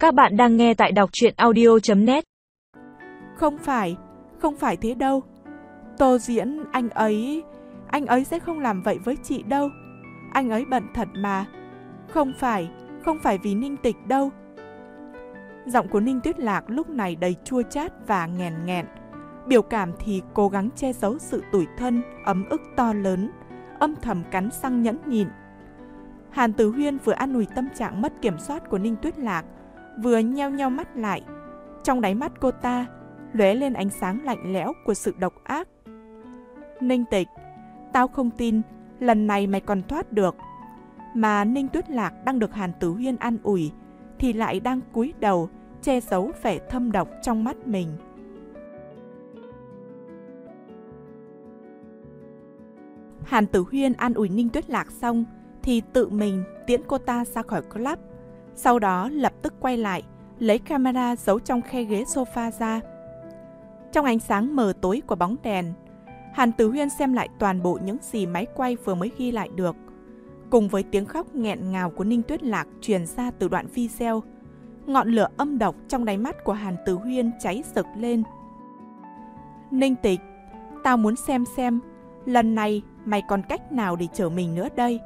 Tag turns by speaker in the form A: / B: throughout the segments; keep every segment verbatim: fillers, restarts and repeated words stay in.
A: Các bạn đang nghe tại đọc truyện audio chấm net.
B: Không phải, không phải thế đâu. Tô Diễn, anh ấy, anh ấy sẽ không làm vậy với chị đâu. Anh ấy bận thật mà. Không phải, không phải vì Ninh Tịch đâu. Giọng của Ninh Tuyết Lạc lúc này đầy chua chát và nghèn nghẹn. Biểu cảm thì cố gắng che giấu sự tủi thân, ấm ức to lớn, âm thầm cắn răng nhẫn nhịn. Hàn Tử Huyên vừa an ủi tâm trạng mất kiểm soát của Ninh Tuyết Lạc, vừa nheo nheo mắt lại. Trong đáy mắt cô ta lóe lên ánh sáng lạnh lẽo của sự độc ác. Ninh Tịch, tao không tin lần này mày còn thoát được. Mà Ninh Tuyết Lạc đang được Hàn Tử Huyên an ủi thì lại đang cúi đầu che giấu vẻ thâm độc trong mắt mình. Hàn Tử Huyên an ủi Ninh Tuyết Lạc xong thì tự mình tiễn cô ta ra khỏi club. Sau đó lập tức quay lại, lấy camera giấu trong khe ghế sofa ra. Trong ánh sáng mờ tối của bóng đèn, Hàn Tử Huyên xem lại toàn bộ những gì máy quay vừa mới ghi lại được. Cùng với tiếng khóc nghẹn ngào của Ninh Tuyết Lạc truyền ra từ đoạn video, ngọn lửa âm độc trong đáy mắt của Hàn Tử Huyên cháy rực lên. Ninh Tịch, tao muốn xem xem, lần này mày còn cách nào để chở mình nữa đây?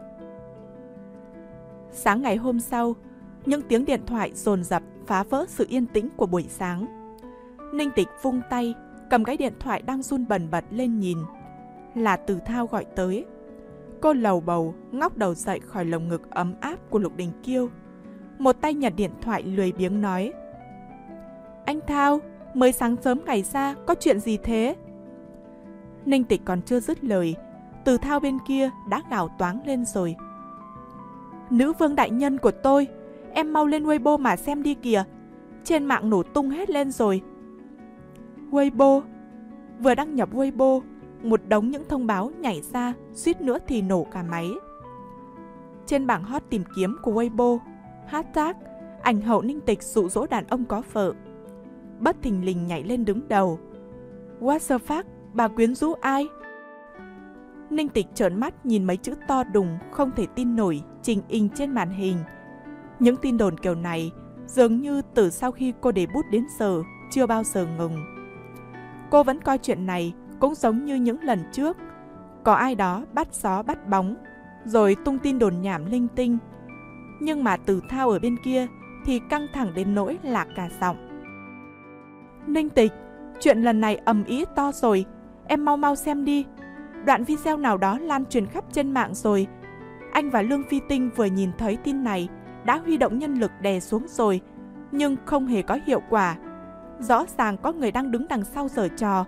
B: Sáng ngày hôm sau, những tiếng điện thoại dồn dập phá vỡ sự yên tĩnh của buổi sáng. Ninh Tịch vung tay, cầm cái điện thoại đang run bần bật lên nhìn. Là Từ Thao gọi tới. Cô lầu bầu, ngóc đầu dậy khỏi lồng ngực ấm áp của Lục Đình Kiêu. Một tay nhặt điện thoại lười biếng nói: Anh Thao, mới sáng sớm ngày ra, có chuyện gì thế? Ninh Tịch còn chưa dứt lời, Từ Thao bên kia đã gào toáng lên rồi. Nữ vương đại nhân của tôi, em mau lên Weibo mà xem đi kìa. Trên mạng nổ tung hết lên rồi. Weibo. Vừa đăng nhập Weibo, một đống những thông báo nhảy ra, suýt nữa thì nổ cả máy. Trên bảng hot tìm kiếm của Weibo, hashtag ảnh hậu Ninh Tịch dụ dỗ đàn ông có vợ bất thình lình nhảy lên đứng đầu. What the fuck, bà quyến rũ ai? Ninh Tịch trợn mắt nhìn mấy chữ to đùng không thể tin nổi trình in trên màn hình. Những tin đồn kiểu này dường như từ sau khi cô để bút đến giờ chưa bao giờ ngừng. Cô vẫn coi chuyện này cũng giống như những lần trước. Có ai đó bắt gió bắt bóng, rồi tung tin đồn nhảm linh tinh. Nhưng mà Từ Thao ở bên kia thì căng thẳng đến nỗi lạc cả giọng. Ninh Tịch, chuyện lần này ầm ĩ to rồi, em mau mau xem đi. Đoạn video nào đó lan truyền khắp trên mạng rồi. Anh và Lương Phi Tinh vừa nhìn thấy tin này đã huy động nhân lực đè xuống rồi, nhưng không hề có hiệu quả. Rõ ràng có người đang đứng đằng sau giở trò.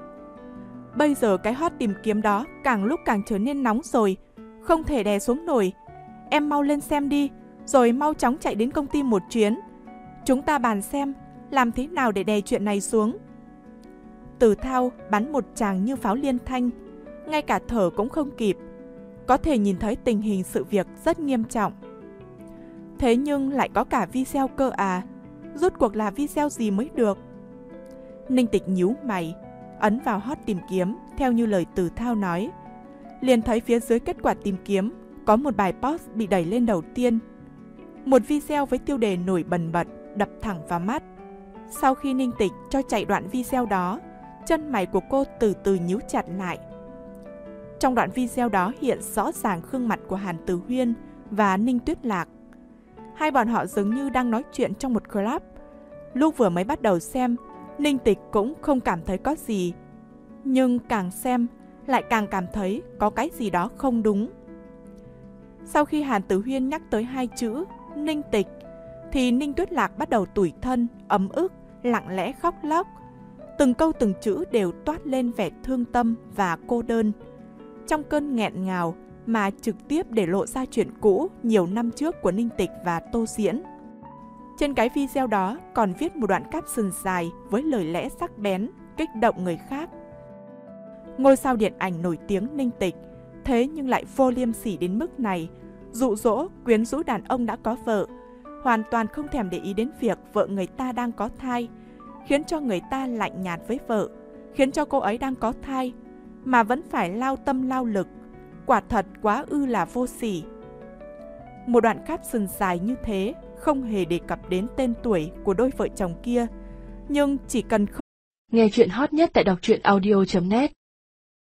B: Bây giờ cái hot tìm kiếm đó càng lúc càng trở nên nóng rồi, không thể đè xuống nổi. Em mau lên xem đi, rồi mau chóng chạy đến công ty một chuyến. Chúng ta bàn xem làm thế nào để đè chuyện này xuống. Từ Thao bắn một tràng như pháo liên thanh, ngay cả thở cũng không kịp. Có thể nhìn thấy tình hình sự việc rất nghiêm trọng. Thế nhưng lại có cả video cơ à? Rốt cuộc là video gì mới được? Ninh Tịch nhíu mày, ấn vào hot tìm kiếm theo như lời Từ Thao nói. Liền thấy phía dưới kết quả tìm kiếm có một bài post bị đẩy lên đầu tiên. Một video với tiêu đề nổi bần bật đập thẳng vào mắt. Sau khi Ninh Tịch cho chạy đoạn video đó, chân mày của cô từ từ nhíu chặt lại. Trong đoạn video đó hiện rõ ràng gương mặt của Hàn Tử Huyên và Ninh Tuyết Lạc. Hai bọn họ dường như đang nói chuyện trong một club. Lúc vừa mới bắt đầu xem, Ninh Tịch cũng không cảm thấy có gì. Nhưng càng xem, lại càng cảm thấy có cái gì đó không đúng. Sau khi Hàn Tử Huyên nhắc tới hai chữ Ninh Tịch, thì Ninh Tuyết Lạc bắt đầu tủi thân, ấm ức, lặng lẽ khóc lóc. Từng câu từng chữ đều toát lên vẻ thương tâm và cô đơn. Trong cơn nghẹn ngào mà trực tiếp để lộ ra chuyện cũ nhiều năm trước của Ninh Tịch và Tô Diễn. Trên cái video đó còn viết một đoạn caption dài với lời lẽ sắc bén, kích động người khác. Ngôi sao điện ảnh nổi tiếng Ninh Tịch, thế nhưng lại vô liêm sỉ đến mức này, dụ dỗ, quyến rũ đàn ông đã có vợ, hoàn toàn không thèm để ý đến việc vợ người ta đang có thai, khiến cho người ta lạnh nhạt với vợ, khiến cho cô ấy đang có thai, mà vẫn phải lao tâm lao lực, quả thật quá ư là vô sỉ. Một đoạn caption dài như thế không hề đề cập đến tên tuổi của đôi vợ chồng kia, nhưng chỉ cần không...
C: Nghe chuyện hot nhất tại đọc truyện audio chấm net